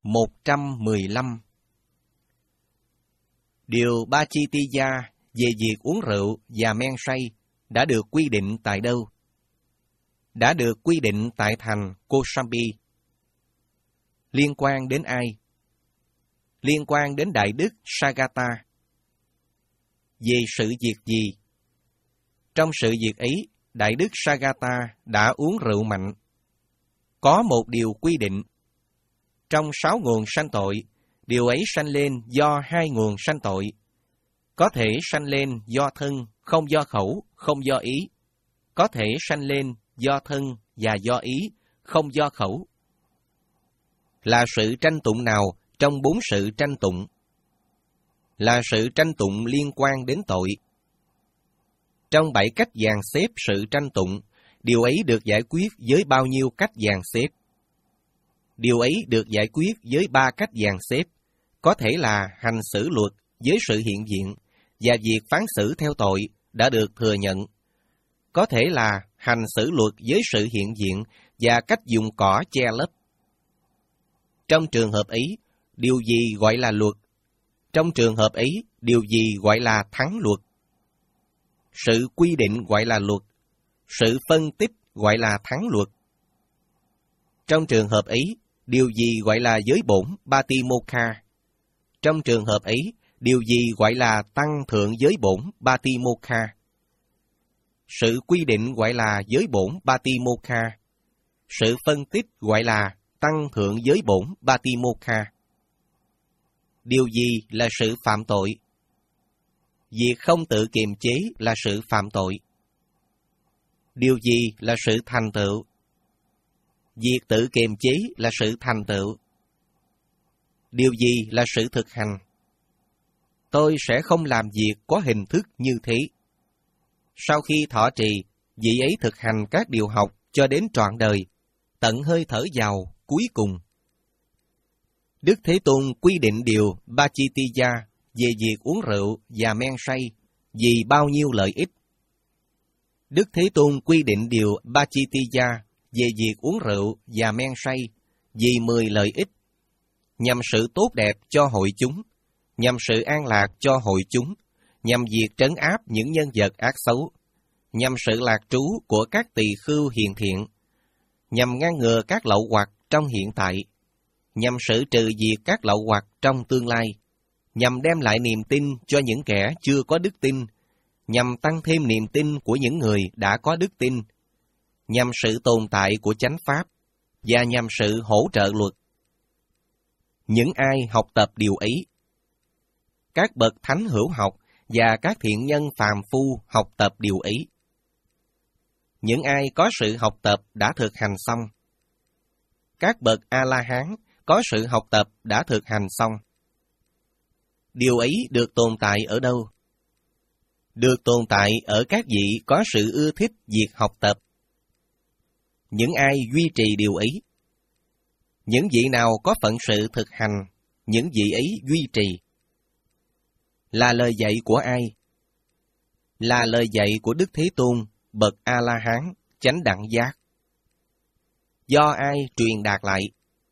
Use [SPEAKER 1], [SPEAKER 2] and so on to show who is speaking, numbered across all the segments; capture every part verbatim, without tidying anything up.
[SPEAKER 1] một trăm mười lăm. Điều Bachitiya về việc uống rượu và men say đã được quy định tại đâu? Đã được quy định tại thành Kosambi. Liên quan đến ai? Liên quan đến Đại Đức Sagata. Về sự việc gì? Trong sự việc ấy, Đại Đức Sagata đã uống rượu mạnh. Có một điều quy định. Trong sáu nguồn sanh tội, điều ấy sanh lên do hai nguồn sanh tội. Có thể sanh lên do thân, không do khẩu, không do ý. Có thể sanh lên do thân và do ý, không do khẩu. Là sự tranh tụng nào trong bốn sự tranh tụng? Là sự tranh tụng liên quan đến tội. Trong bảy cách dàn xếp sự tranh tụng, điều ấy được giải quyết với bao nhiêu cách dàn xếp? Điều ấy được giải quyết với ba cách dàn xếp, có thể là hành xử luật với sự hiện diện, và việc phán xử theo tội đã được thừa nhận. Có thể là hành xử luật với sự hiện diện và cách dùng cỏ che lấp. Trong trường hợp ấy, điều gì gọi là luật? Trong trường hợp ấy, điều gì gọi là thắng luật? Sự quy định gọi là luật, sự phân tích gọi là thắng luật. Trong trường hợp ấy, điều gì gọi là giới bổn Batimokha? Trong trường hợp ấy, điều gì gọi là tăng thượng giới bổn Batimokha? Sự quy định gọi là giới bổn Batimokha. Sự phân tích gọi là tăng thượng giới bổn Batimokha. Điều gì là sự phạm tội? Việc không tự kiềm chế là sự phạm tội. Điều gì là sự thành tựu? Việc tự kiềm chế là sự thành tựu. Điều gì là sự thực hành? Tôi sẽ không làm việc có hình thức như thế. Sau khi thọ trì, vị ấy thực hành các điều học cho đến trọn đời, tận hơi thở vào cuối cùng. Đức Thế Tôn quy định điều Bachitiya về việc uống rượu và men say vì bao nhiêu lợi ích. Đức Thế Tôn quy định điều Bachitiya về việc uống rượu và men say vì mười lợi ích, nhằm sự tốt đẹp cho hội chúng, nhằm sự an lạc cho hội chúng, nhằm việc trấn áp những nhân vật ác xấu, nhằm sự lạc trú của các tỳ khưu hiền thiện, nhằm ngăn ngừa các lậu hoặc trong hiện tại, nhằm xử trừ diệt các lậu hoặc trong tương lai, nhằm đem lại niềm tin cho những kẻ chưa có đức tin, nhằm tăng thêm niềm tin của những người đã có đức tin, nhằm sự tồn tại của chánh pháp, và nhằm sự hỗ trợ luật. Những ai học tập điều ấy, các bậc thánh hữu học và các thiện nhân phàm phu học tập điều ấy. Những ai có sự học tập đã thực hành xong. Các bậc A-la-hán có sự học tập đã thực hành xong. Điều ấy được tồn tại ở đâu? Được tồn tại ở các vị có sự ưa thích việc học tập. Những ai duy trì điều ấy? Những vị nào có phận sự thực hành, những vị ấy duy trì. Là lời dạy của ai? Là lời dạy của Đức Thế Tôn, bậc A-la-hán, chánh đẳng giác. Do ai truyền đạt lại?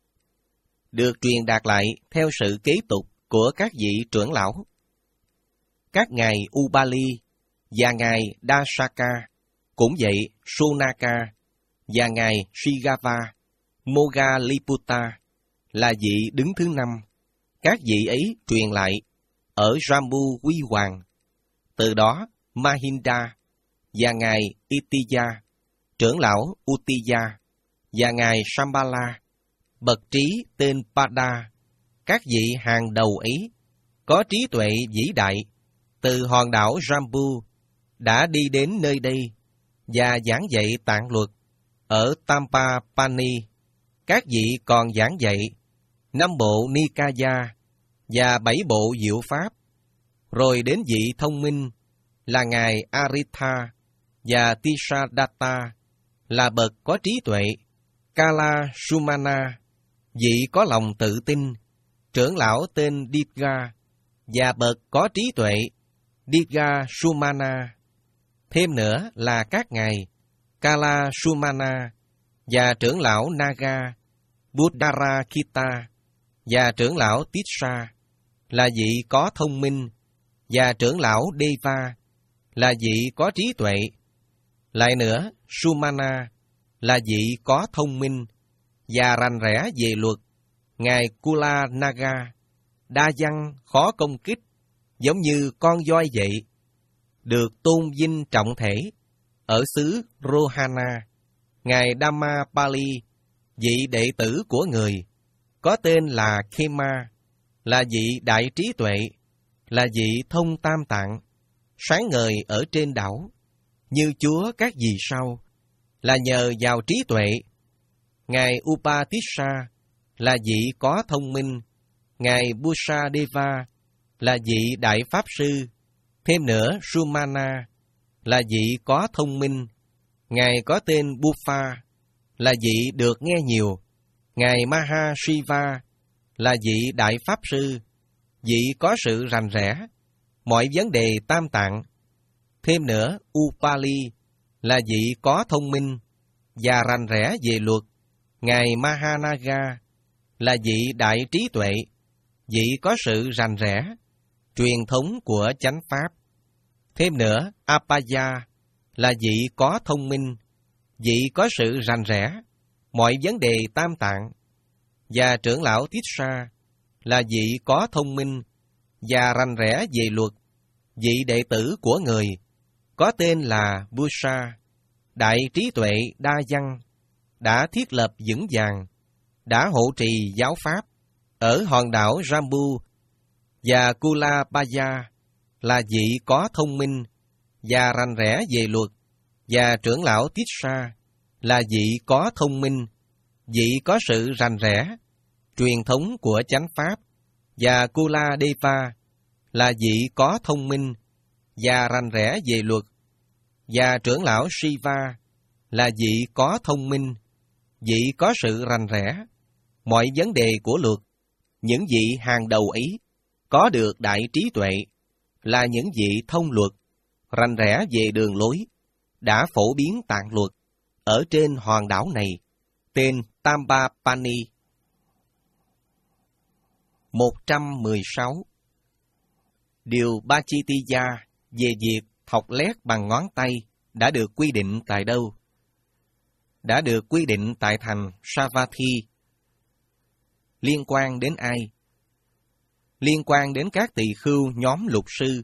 [SPEAKER 1] Được truyền đạt lại theo sự kế tục của các vị trưởng lão. Các ngài Ubali và ngài Dasaka, cũng vậy Sunaka và ngài Shigava, Moggalliputta là vị đứng thứ năm. Các vị ấy truyền lại ở Jambu Quy Hoàng. Từ đó Mahinda và ngài Itiya, trưởng lão Uttiya, và ngài Shambhala, bậc trí tên Pada, các vị hàng đầu ấy, có trí tuệ vĩ đại, từ hòn đảo Jambu, đã đi đến nơi đây, và giảng dạy tạng luật. Ở Tampapani, các vị còn giảng dạy năm bộ Nikaya và bảy bộ diệu pháp, rồi đến vị thông minh là ngài Aritha và Tisadatta, là bậc có trí tuệ, Kala Sumana, vị có lòng tự tin, trưởng lão tên Ditga, và bậc có trí tuệ, Ditga Sumana. Thêm nữa là các ngài Kala Sumana và trưởng lão Naga, Buddharakita, và trưởng lão Tissa là vị có thông minh, và trưởng lão Deva là vị có trí tuệ. Lại nữa, Sumana là vị có thông minh và rành rẽ về luật. Ngài Kulanaga đa văn khó công kích, giống như con voi vậy, được tôn vinh trọng thể ở xứ Rohana. Ngài Dhammapali, vị đệ tử của người, có tên là Khema, là vị đại trí tuệ, là vị thông tam tạng, sáng ngời ở trên đảo, như Chúa các vì sao, là nhờ vào trí tuệ. Ngài Upatissa là vị có thông minh, Ngài Busadeva là vị đại pháp sư, thêm nữa Sumana là vị có thông minh, Ngài có tên Bufa là vị được nghe nhiều, Ngài Mahashiva là vị đại pháp sư, vị có sự rành rẽ mọi vấn đề tam tạng. Thêm nữa, Upali là vị có thông minh và rành rẽ về luật. Ngài Mahanaga là vị đại trí tuệ, vị có sự rành rẽ truyền thống của chánh pháp. Thêm nữa, Apaya là vị có thông minh, vị có sự rành rẽ mọi vấn đề tam tạng. Và trưởng lão Tissa là vị có thông minh và rành rẽ về luật, vị đệ tử của người, có tên là Busa, đại trí tuệ đa văn, đã thiết lập vững vàng, đã hộ trì giáo pháp ở hòn đảo Jambu. Và Kulabaya là vị có thông minh và rành rẽ về luật, và trưởng lão Tissa là vị có thông minh, vị có sự rành rẽ truyền thống của chánh pháp. Và Kuladeva là vị có thông minh và rành rẽ về luật, và trưởng lão Shiva là vị có thông minh, vị có sự rành rẽ mọi vấn đề của luật. Những vị hàng đầu ấy có được đại trí tuệ, là những vị thông luật, rành rẽ về đường lối, đã phổ biến tạng luật ở trên hòn đảo này, tên Tambapani. một trăm mười sáu. Điều Bachitiya về việc thọc lét bằng ngón tay đã được quy định tại đâu? Đã được quy định tại thành Savatthi. Liên quan đến ai? Liên quan đến các tỳ khưu nhóm lục sư.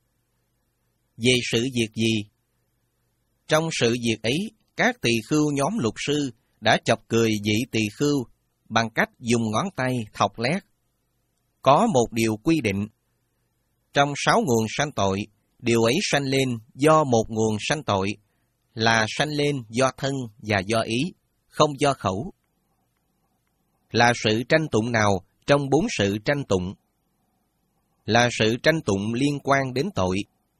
[SPEAKER 1] Về sự việc gì? Trong sự việc ấy, các tỳ khưu nhóm lục sư đã chọc cười vị tỳ khưu bằng cách dùng ngón tay thọc lét. Có một điều quy định. Trong sáu nguồn sanh tội, điều ấy sanh lên do một nguồn sanh tội, là sanh lên do thân và do ý, không do khẩu. Là sự tranh tụng nào trong bốn sự tranh tụng? Là sự tranh tụng liên quan đến tội.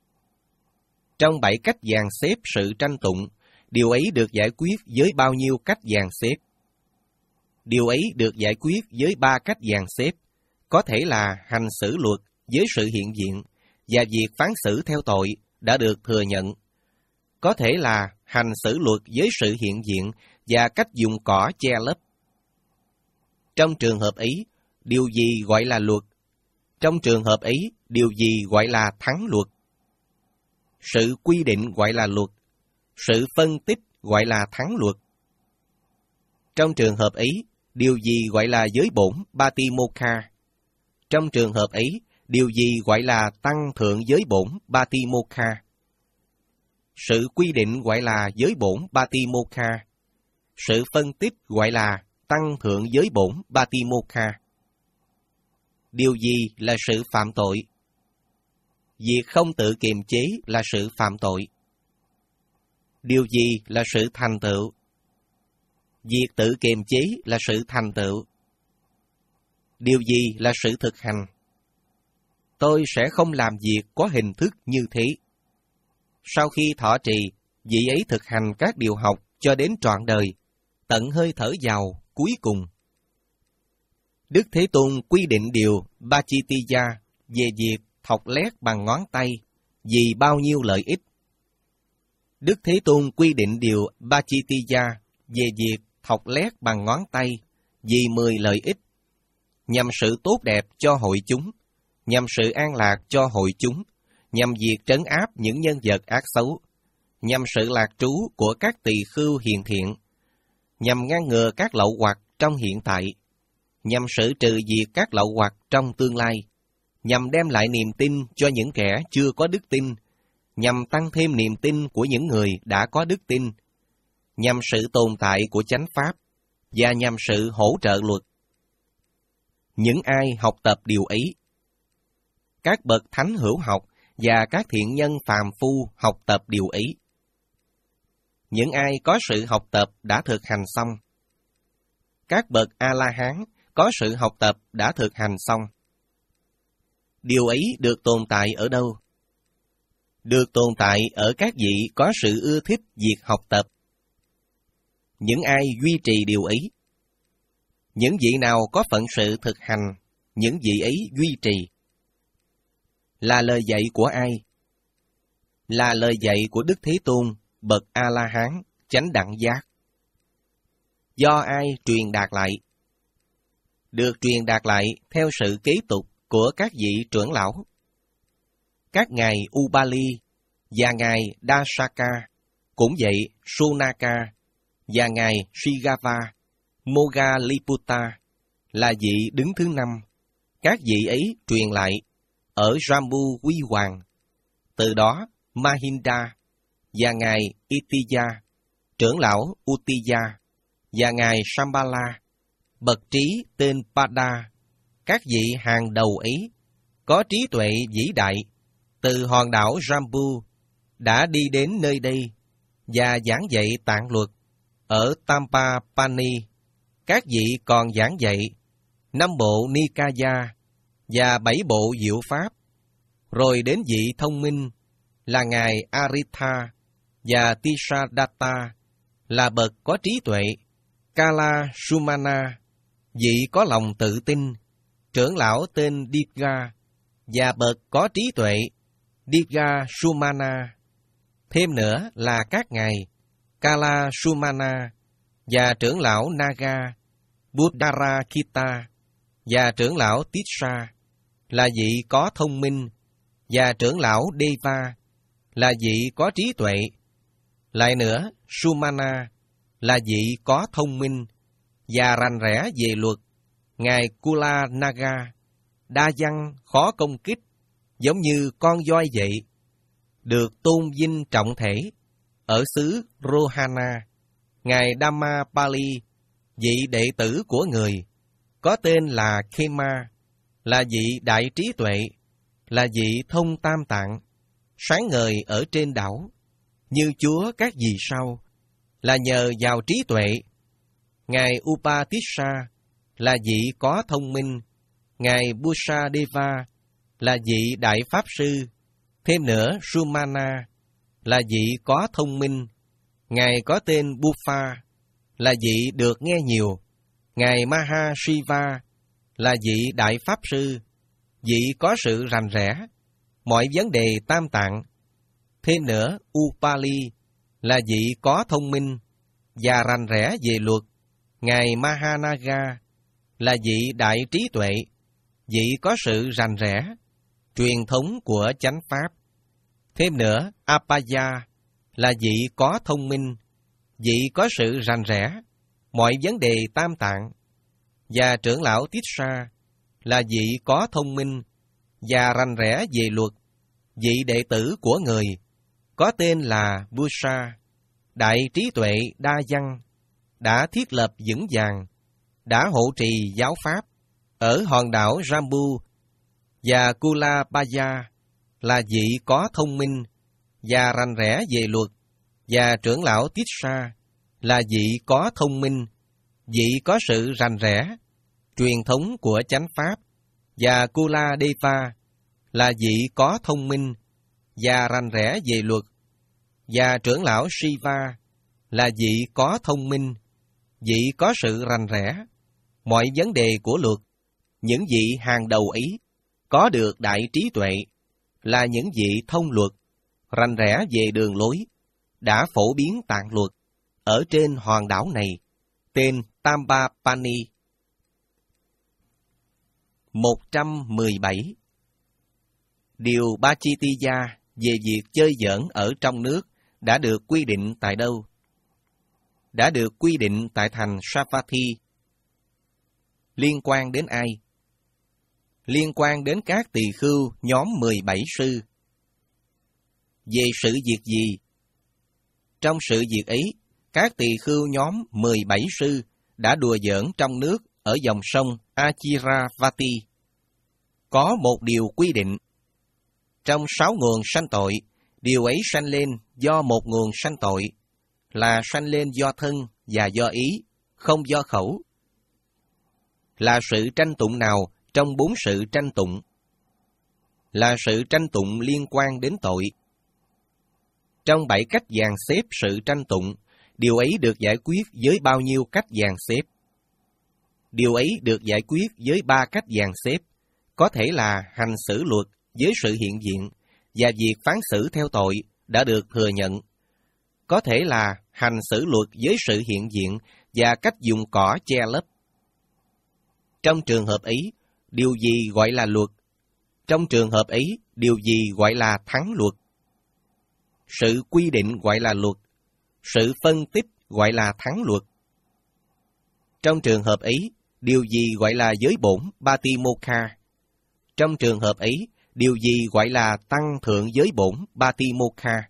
[SPEAKER 1] Trong bảy cách dàn xếp sự tranh tụng, điều ấy được giải quyết với bao nhiêu cách dàn xếp? Điều ấy được giải quyết với ba cách dàn xếp, có thể là hành xử luật với sự hiện diện, và việc phán xử theo tội đã được thừa nhận. Có thể là hành xử luật với sự hiện diện và cách dùng cỏ che lấp. Trong trường hợp ấy, điều gì gọi là luật? Trong trường hợp ấy, điều gì gọi là thắng luật? Sự quy định gọi là luật, sự phân tích gọi là thắng luật. Trong trường hợp ấy, điều gì gọi là giới bổn Batimokha? Trong trường hợp ấy, điều gì gọi là tăng thượng giới bổn Batimokha? Sự quy định gọi là giới bổn Batimokha. Sự phân tích gọi là tăng thượng giới bổn Batimokha. Điều gì là sự phạm tội? Việc không tự kiềm chế là sự phạm tội. Điều gì là sự thành tựu? Việc tự kiềm chế là sự thành tựu. Điều gì là sự thực hành? Tôi sẽ không làm việc có hình thức như thế. Sau khi thọ trì, vị ấy thực hành các điều học cho đến trọn đời, tận hơi thở vào cuối cùng. Đức Thế Tôn quy định điều Bachitiya về việc thọc lét bằng ngón tay vì bao nhiêu lợi ích. Đức Thế Tôn quy định điều Bachitiya về việc thọc lét bằng ngón tay vì mười lợi ích. nhằm sự tốt đẹp cho hội chúng, nhằm sự an lạc cho hội chúng, nhằm việc trấn áp những nhân vật ác xấu, nhằm sự lạc trú của các tỳ khưu hiền thiện, nhằm ngăn ngừa các lậu hoặc trong hiện tại, nhằm xử trừ diệt các lậu hoặc trong tương lai, nhằm đem lại niềm tin cho những kẻ chưa có đức tin, nhằm tăng thêm niềm tin của những người đã có đức tin, nhằm sự tồn tại của chánh pháp, và nhằm sự hỗ trợ luật. Những ai học tập điều ấy, các bậc thánh hữu học và các thiện nhân phàm phu học tập điều ấy. Những ai có sự học tập đã thực hành xong. Các bậc A-la-hán có sự học tập đã thực hành xong. Điều ấy được tồn tại ở đâu? Được tồn tại ở các vị có sự ưa thích việc học tập. Những ai duy trì điều ấy. Những vị nào có phận sự thực hành, những vị ấy duy trì. Là lời dạy của ai? Là lời dạy của Đức Thế Tôn, bậc A-la-hán, chánh đẳng giác. Do ai truyền đạt lại? Được truyền đạt lại theo sự kế tục của các vị trưởng lão. Các ngài Ubali và ngài Dasaka, cũng vậy Sonaka và ngài Shigava, Moggalliputta là vị đứng thứ năm. Các vị ấy truyền lại ở Jambu Huy Hoàng. Từ đó Mahinda và ngài Itiya, trưởng lão Uttiya và ngài Shambhala, bậc trí tên Pada, các vị hàng đầu ấy có trí tuệ vĩ đại từ hòn đảo Jambu đã đi đến nơi đây và giảng dạy tạng luật ở Tampapani. Các vị còn giảng dạy năm bộ Nikaya và bảy bộ diệu pháp, rồi đến vị thông minh là ngài Aritha và Tisadatta là bậc có trí tuệ, Kala Sumana, vị có lòng tự tin, trưởng lão tên Diga và bậc có trí tuệ, Diga Sumana. Thêm nữa là các ngài Kala Sumana và trưởng lão Naga, Buddharakita và trưởng lão Tisha là vị có thông minh, và trưởng lão Deva là vị có trí tuệ. Lại nữa, Sumana là vị có thông minh và rành rẽ về luật. Ngài Kula Naga, đa văn khó công kích, giống như con voi vậy, được tôn vinh trọng thể ở xứ Rohana. Ngài Dhammapali, vị đệ tử của người, có tên là Khema, là vị đại trí tuệ, là vị thông tam tạng, sáng ngời ở trên đảo, như Chúa các vì sao, là nhờ vào trí tuệ. Ngài Upatisha là vị có thông minh, ngài Busadeva là vị đại pháp sư. Thêm nữa, Sumana là vị có thông minh, ngài có tên Buffa là vị được nghe nhiều. Ngài Mahashiva là vị đại pháp sư, vị có sự rành rẽ mọi vấn đề tam tạng. Thêm nữa, Upali là vị có thông minh và rành rẽ về luật. Ngài Mahanaga là vị đại trí tuệ, vị có sự rành rẽ truyền thống của chánh pháp. Thêm nữa, Apaya là vị có thông minh, vị có sự rành rẽ mọi vấn đề tam tạng. Và trưởng lão Tisha là vị có thông minh và rành rẽ về luật, vị đệ tử của người, có tên là Busa, đại trí tuệ đa văn, đã thiết lập vững vàng, đã hộ trì giáo pháp ở hòn đảo Jambu. Và Kulabaya là vị có thông minh và rành rẽ về luật, và trưởng lão Tisha là vị có thông minh, vị có sự rành rẽ truyền thống của chánh pháp. Và Kuladeva là vị có thông minh và rành rẽ về luật, và trưởng lão Shiva là vị có thông minh, vị có sự rành rẽ mọi vấn đề của luật. Những vị hàng đầu ấy có được đại trí tuệ, là những vị thông luật, rành rẽ về đường lối, đã phổ biến tạng luật ở trên hòn đảo này, tên Tampapani. một trăm mười bảy. Điều Bachitiya về việc chơi giỡn ở trong nước đã được quy định tại đâu? Đã được quy định tại thành Savatthi. Liên quan đến ai? Liên quan đến các tỳ khưu nhóm mười bảy sư. Về sự việc gì? Trong sự việc ấy, các tỳ khưu nhóm mười bảy sư đã đùa giỡn trong nước ở dòng sông Achiravati. Có một điều quy định. Trong sáu nguồn sanh tội, điều ấy sanh lên do một nguồn sanh tội, là sanh lên do thân và do ý, không do khẩu. Là sự tranh tụng nào trong bốn sự tranh tụng? Là sự tranh tụng liên quan đến tội. Trong bảy cách dàn xếp sự tranh tụng, điều ấy được giải quyết với bao nhiêu cách dàn xếp? Điều ấy được giải quyết với ba cách dàn xếp, có thể là hành xử luật với sự hiện diện, và việc phán xử theo tội đã được thừa nhận. Có thể là hành xử luật với sự hiện diện và cách dùng cỏ che lấp. Trong trường hợp ấy, điều gì gọi là luật? Trong trường hợp ấy, điều gì gọi là thắng luật? Sự quy định gọi là luật, sự phân tích gọi là thắng luật. Trong trường hợp ấy, điều gì gọi là giới bổn Batimokha? Trong trường hợp ấy, điều gì gọi là tăng thượng giới bổn Batimokha?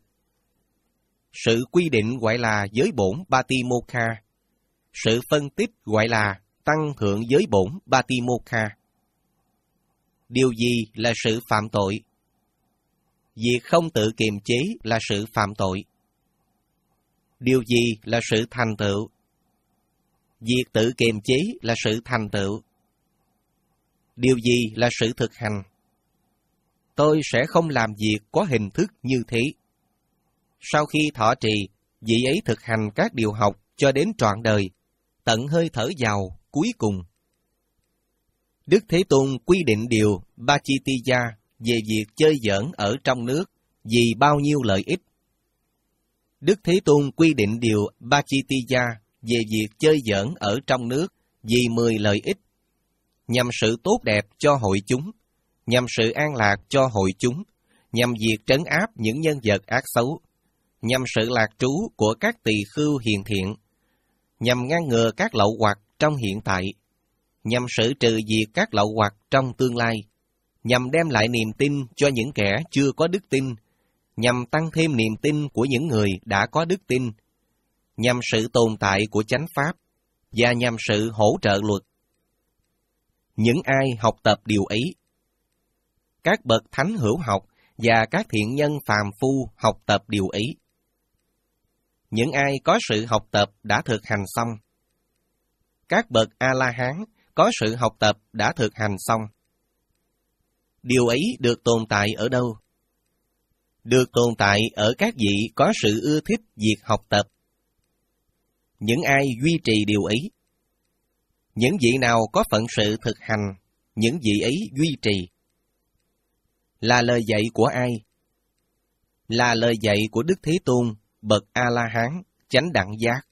[SPEAKER 1] Sự quy định gọi là giới bổn Batimokha. Sự phân tích gọi là tăng thượng giới bổn Batimokha. Điều gì là sự phạm tội? Việc không tự kiềm chế là sự phạm tội. Điều gì là sự thành tựu? Việc tự kiềm chế là sự thành tựu. Điều gì là sự thực hành? Tôi sẽ không làm việc có hình thức như thế. Sau khi thọ trì, vị ấy thực hành các điều học cho đến trọn đời, tận hơi thở vào cuối cùng. Đức Thế Tôn quy định điều Bachitiya về việc chơi giỡn ở trong nước vì bao nhiêu lợi ích. Đức Thế Tôn quy định điều Bachitiya về việc chơi giỡn ở trong nước vì mười lợi ích, nhằm sự tốt đẹp cho hội chúng, nhằm sự an lạc cho hội chúng, nhằm việc trấn áp những nhân vật ác xấu, nhằm sự lạc trú của các tỳ khưu hiền thiện, nhằm ngăn ngừa các lậu hoặc trong hiện tại, nhằm xử trừ diệt các lậu hoặc trong tương lai, nhằm đem lại niềm tin cho những kẻ chưa có đức tin, nhằm tăng thêm niềm tin của những người đã có đức tin, nhằm sự tồn tại của chánh pháp, và nhằm sự hỗ trợ luật. Những ai học tập điều ấy? Các bậc thánh hữu học và các thiện nhân phàm phu học tập điều ấy. Những ai có sự học tập đã thực hành xong. Các bậc A-la-hán có sự học tập đã thực hành xong. Điều ấy được tồn tại ở đâu? Được tồn tại ở các vị có sự ưa thích việc học tập. Những ai duy trì điều ấy? Những vị nào có phận sự thực hành, những vị ấy duy trì. Là lời dạy của ai? Là lời dạy của Đức Thế Tôn, bậc A-la-hán, chánh đẳng giác.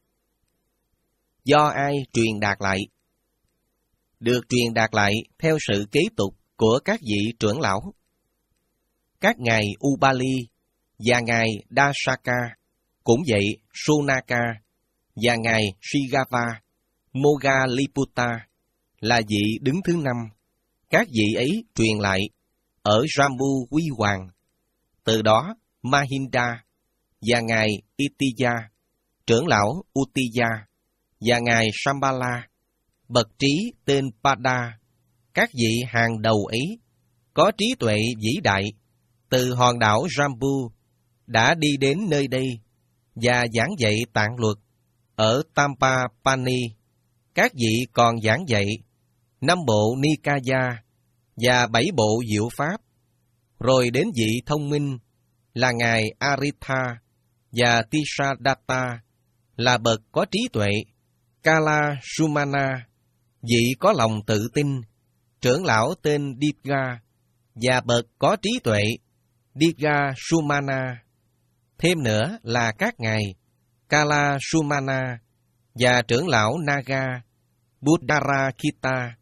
[SPEAKER 1] Do ai truyền đạt lại? Được truyền đạt lại theo sự kế tục của các vị trưởng lão. Các ngài Ubali và ngài Dasaka, cũng vậy Sonaka và ngài Shigava, Moggalliputta là vị đứng thứ năm. Các vị ấy truyền lại ở Jambu Huy Hoàng. Từ đó Mahinda và ngài Itiya, trưởng lão Uttiya và ngài Shambhala, bậc trí tên Pada, các vị hàng đầu ấy có trí tuệ vĩ đại, từ hòn đảo Jambu đã đi đến nơi đây và giảng dạy tạng luật ở Tampapani. Các vị còn giảng dạy năm bộ Nikaya và bảy bộ diệu pháp, rồi đến vị thông minh là ngài Aritha và Tisadatta là bậc có trí tuệ, Kala Sumana, vị có lòng tự tin, trưởng lão tên Dipga và bậc có trí tuệ, Dipga Sumana. Thêm nữa là các ngài Kala Sumana và trưởng lão Naga, Buddharakita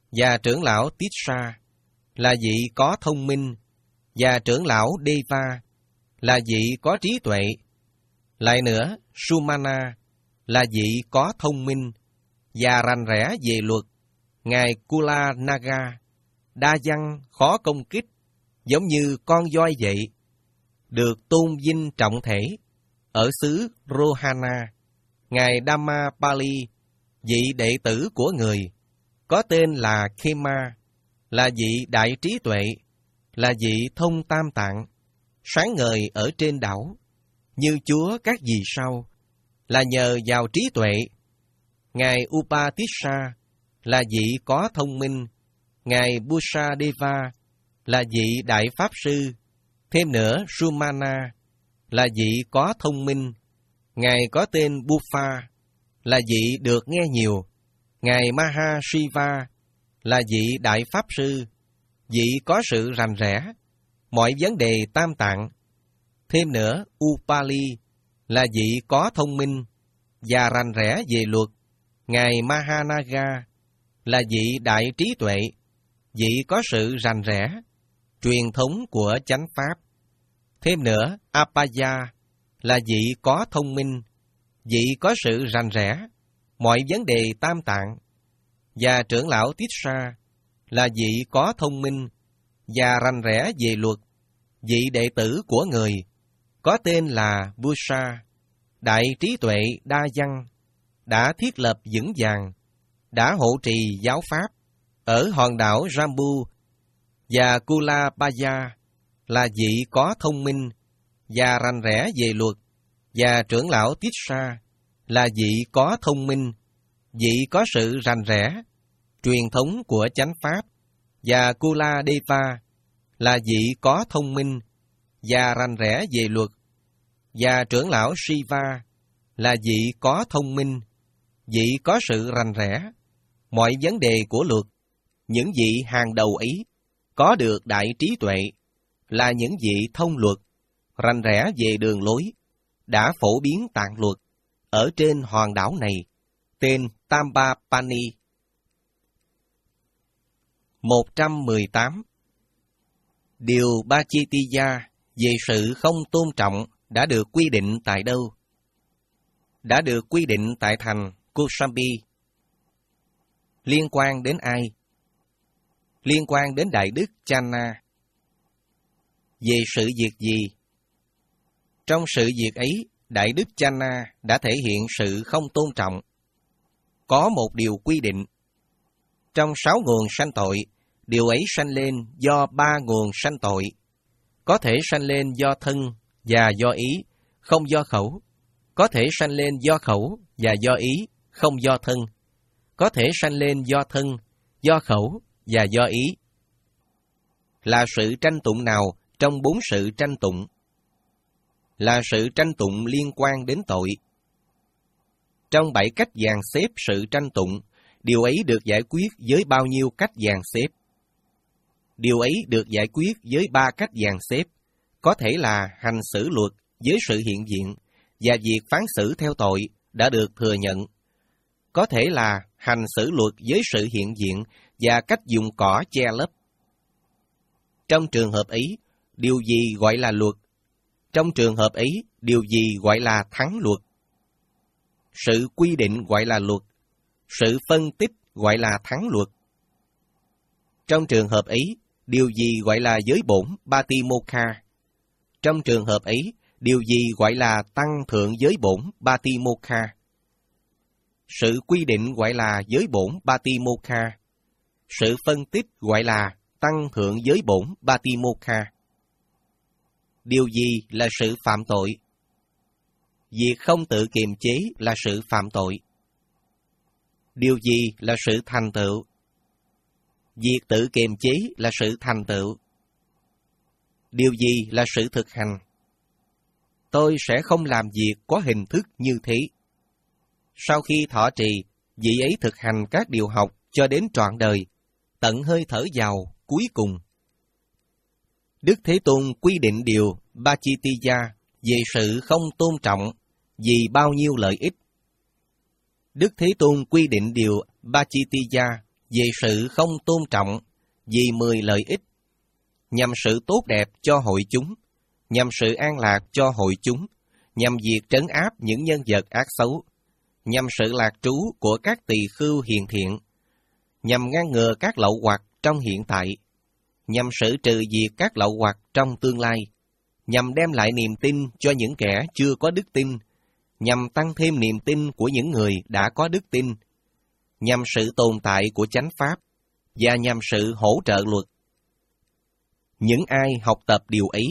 [SPEAKER 1] và trưởng lão Tissa là vị có thông minh, và trưởng lão Deva là vị có trí tuệ. Lại nữa, Sumana là vị có thông minh và rành rẽ về luật. Ngài Kulanaga đa văn khó công kích, giống như con voi vậy, được tôn vinh trọng thể ở xứ Rohana. Ngài Dhammapali, vị đệ tử của người, có tên là Khema, là vị đại trí tuệ, là vị thông tam tạng, sáng ngời ở trên đảo, như Chúa các vì sao, là nhờ vào trí tuệ. Ngài Upatissa là vị có thông minh, Ngài Busadeva là vị đại pháp sư, thêm nữa Sumana là vị có thông minh, Ngài có tên Bufa là vị được nghe nhiều, Ngài Mahashiva là vị đại pháp sư, vị có sự rành rẽ mọi vấn đề tam tạng. Thêm nữa, Upali là vị có thông minh và rành rẽ về luật. Ngài Mahanaga là vị đại trí tuệ, vị có sự rành rẽ truyền thống của chánh pháp. Thêm nữa, Apaya là vị có thông minh, vị có sự rành rẽ mọi vấn đề tam tạng. Và trưởng lão Tissa là vị có thông minh và rành rẽ về luật, vị đệ tử của người, có tên là Busa, đại trí tuệ đa văn, đã thiết lập vững vàng, đã hộ trì giáo pháp ở hòn đảo Jambu. Và Kulapaya là vị có thông minh và rành rẽ về luật, và trưởng lão Tissa là vị có thông minh, vị có sự rành rẽ truyền thống của chánh pháp. Và Kuladeva là vị có thông minh và rành rẽ về luật, và trưởng lão Shiva là vị có thông minh, vị có sự rành rẽ mọi vấn đề của luật. Những vị hàng đầu ấy có được đại trí tuệ, là những vị thông luật, rành rẽ về đường lối, đã phổ biến tạng luật ở trên hòn đảo này, tên Tambapani. một trăm mười tám. Điều Bachitiya về sự không tôn trọng đã được quy định tại đâu? Đã được quy định tại thành Kosambi. Liên quan đến ai? Liên quan đến Đại Đức Channa. Về sự việc gì? Trong sự việc ấy, Đại Đức Channa đã thể hiện sự không tôn trọng. Có một điều quy định. Trong sáu nguồn sanh tội, điều ấy sanh lên do ba nguồn sanh tội. Có thể sanh lên do thân và do ý, không do khẩu. Có thể sanh lên do khẩu và do ý, không do thân. Có thể sanh lên do thân, do khẩu và do ý. Là sự tranh tụng nào trong bốn sự tranh tụng? Là sự tranh tụng liên quan đến tội. Trong bảy cách dàn xếp sự tranh tụng, điều ấy được giải quyết với bao nhiêu cách dàn xếp? Điều ấy được giải quyết với ba cách dàn xếp, có thể là hành xử luật với sự hiện diện, và việc phán xử theo tội đã được thừa nhận. Có thể là hành xử luật với sự hiện diện và cách dùng cỏ che lấp. Trong trường hợp ấy, điều gì gọi là luật? Trong trường hợp ấy, điều gì gọi là thắng luật? Sự quy định gọi là luật, sự phân tích gọi là thắng luật. Trong trường hợp ấy, điều gì gọi là giới bổn Batimokha? Trong trường hợp ấy, điều gì gọi là tăng thượng giới bổn Batimokha? Sự quy định gọi là giới bổn Batimokha. Sự phân tích gọi là tăng thượng giới bổn Batimokha. Điều gì là sự phạm tội? Việc không tự kiềm chế là sự phạm tội. Điều gì là sự thành tựu? Việc tự kiềm chế là sự thành tựu. Điều gì là sự thực hành? Tôi sẽ không làm việc có hình thức như thế. Sau khi thọ trì, vị ấy thực hành các điều học cho đến trọn đời, tận hơi thở vào cuối cùng. Đức Thế Tôn quy định điều Bachitiya về sự không tôn trọng vì bao nhiêu lợi ích. Đức Thế Tôn quy định điều Bachitiya vì sự không tôn trọng, vì mười lợi ích, nhằm sự tốt đẹp cho hội chúng, nhằm sự an lạc cho hội chúng, nhằm việc trấn áp những nhân vật ác xấu, nhằm sự lạc trú của các tỳ khưu hiền thiện, nhằm ngăn ngừa các lậu hoặc trong hiện tại, nhằm xử trừ diệt các lậu hoặc trong tương lai, nhằm đem lại niềm tin cho những kẻ chưa có đức tin, nhằm tăng thêm niềm tin của những người đã có đức tin, nhằm sự tồn tại của chánh pháp, và nhằm sự hỗ trợ luật. Những ai học tập điều ấy,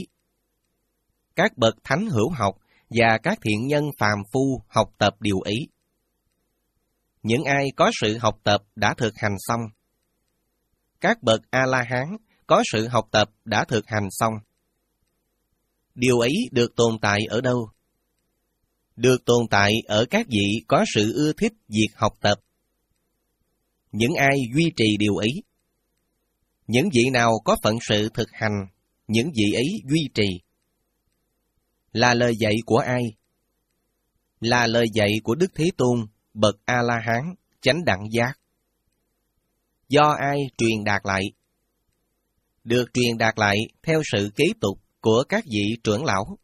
[SPEAKER 1] các bậc thánh hữu học và các thiện nhân phàm phu học tập điều ấy. Những ai có sự học tập đã thực hành xong. Các bậc A-la-hán có sự học tập đã thực hành xong. Điều ấy được tồn tại ở đâu? Được tồn tại ở các vị có sự ưa thích việc học tập. Những ai duy trì điều ấy. Những vị nào có phận sự thực hành, những vị ấy duy trì. Là lời dạy của ai? Là lời dạy của Đức Thế Tôn, bậc A-la-hán, chánh đẳng giác. Do ai truyền đạt lại? Được truyền đạt lại theo sự kế tục của các vị trưởng lão.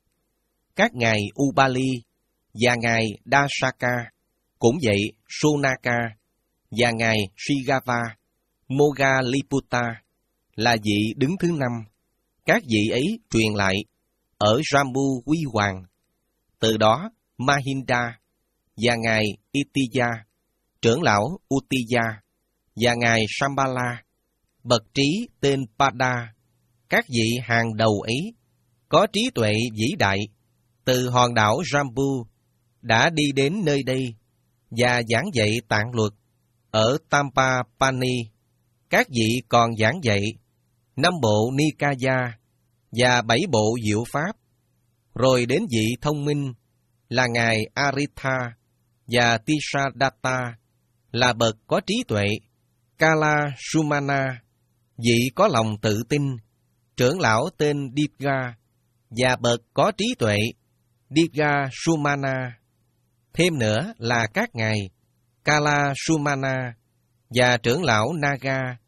[SPEAKER 1] Các ngài Ubali và ngài Dasaka, cũng vậy Sunaka và ngài Shigava, Moggalliputta là vị đứng thứ năm. Các vị ấy truyền lại ở Jambu Huy Hoàng. Từ đó Mahinda và ngài Itiya, trưởng lão Uttiya và ngài Shambhala, bậc trí tên Pada, các vị hàng đầu ấy có trí tuệ vĩ đại, từ hòn đảo Jambu đã đi đến nơi đây và giảng dạy tạng luật ở Tampapani. Các vị còn giảng dạy năm bộ Nikaya và bảy bộ diệu pháp, rồi đến vị thông minh là ngài Aritha và Tisadatta là bậc có trí tuệ, Kala Sumana, vị có lòng tự tin, trưởng lão tên Divga và bậc có trí tuệ, Divga Sumana. Thêm nữa là các ngài Kala Sumana và trưởng lão Naga,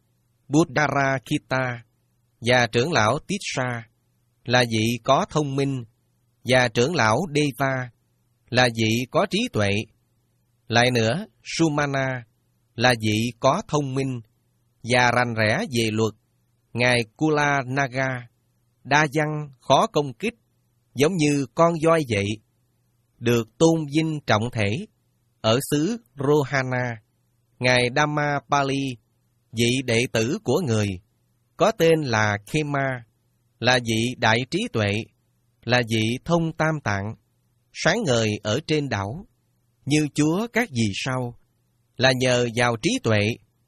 [SPEAKER 1] Buddharakita và trưởng lão Tissa là vị có thông minh, và trưởng lão Deva là vị có trí tuệ. Lại nữa, Sumana là vị có thông minh và rành rẽ về luật. Ngài Kula Naga, đa văn khó công kích, giống như con voi vậy, được tôn vinh trọng thể ở xứ Rohana. Ngài Dhammapali, vị đệ tử của người, có tên là Khema, là vị đại trí tuệ, là vị thông tam tạng, sáng ngời ở trên đảo, như Chúa các vì sao, là nhờ vào trí tuệ.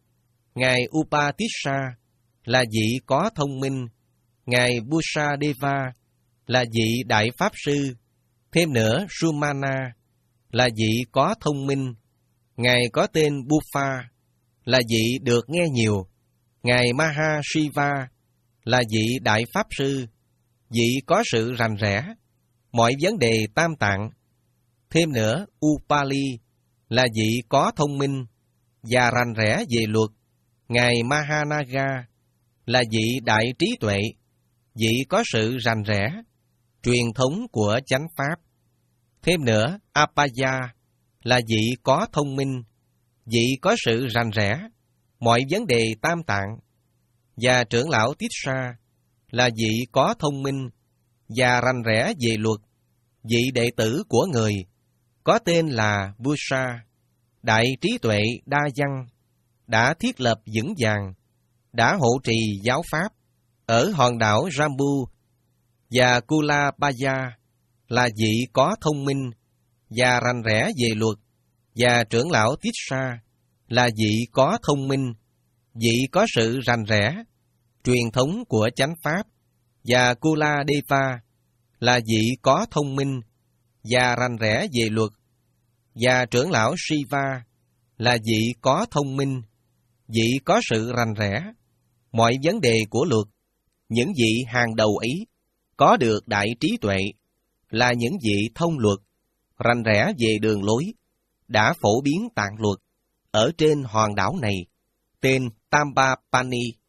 [SPEAKER 1] Ngài Upatissa là vị có thông minh, ngài Busadeva là vị đại pháp sư. Thêm nữa, Sumana là vị có thông minh, ngài có tên Buffa là vị được nghe nhiều. Ngài Mahashiva là vị đại pháp sư, vị có sự rành rẽ mọi vấn đề tam tạng. Thêm nữa, Upali là vị có thông minh và rành rẽ về luật. Ngài Mahanaga là vị đại trí tuệ, vị có sự rành rẽ truyền thống của chánh pháp. Thêm nữa, Apaya là vị có thông minh, vị có sự rành rẽ mọi vấn đề tam tạng. Và trưởng lão Tissa là vị có thông minh và rành rẽ về luật, vị đệ tử của người, có tên là Busa, đại trí tuệ đa văn, đã thiết lập vững vàng, đã hộ trì giáo pháp ở hòn đảo Jambu. Và Kulabaya là vị có thông minh và rành rẽ về luật, và trưởng lão Tissa là vị có thông minh, vị có sự rành rẽ truyền thống của chánh pháp. Và Kuladeva là vị có thông minh và rành rẽ về luật, và trưởng lão Shiva là vị có thông minh, vị có sự rành rẽ mọi vấn đề của luật. Những vị hàng đầu ấy có được đại trí tuệ, là những vị thông luật, rành rẽ về đường lối, đã phổ biến tạng luật ở trên hòn đảo này, tên Tambapani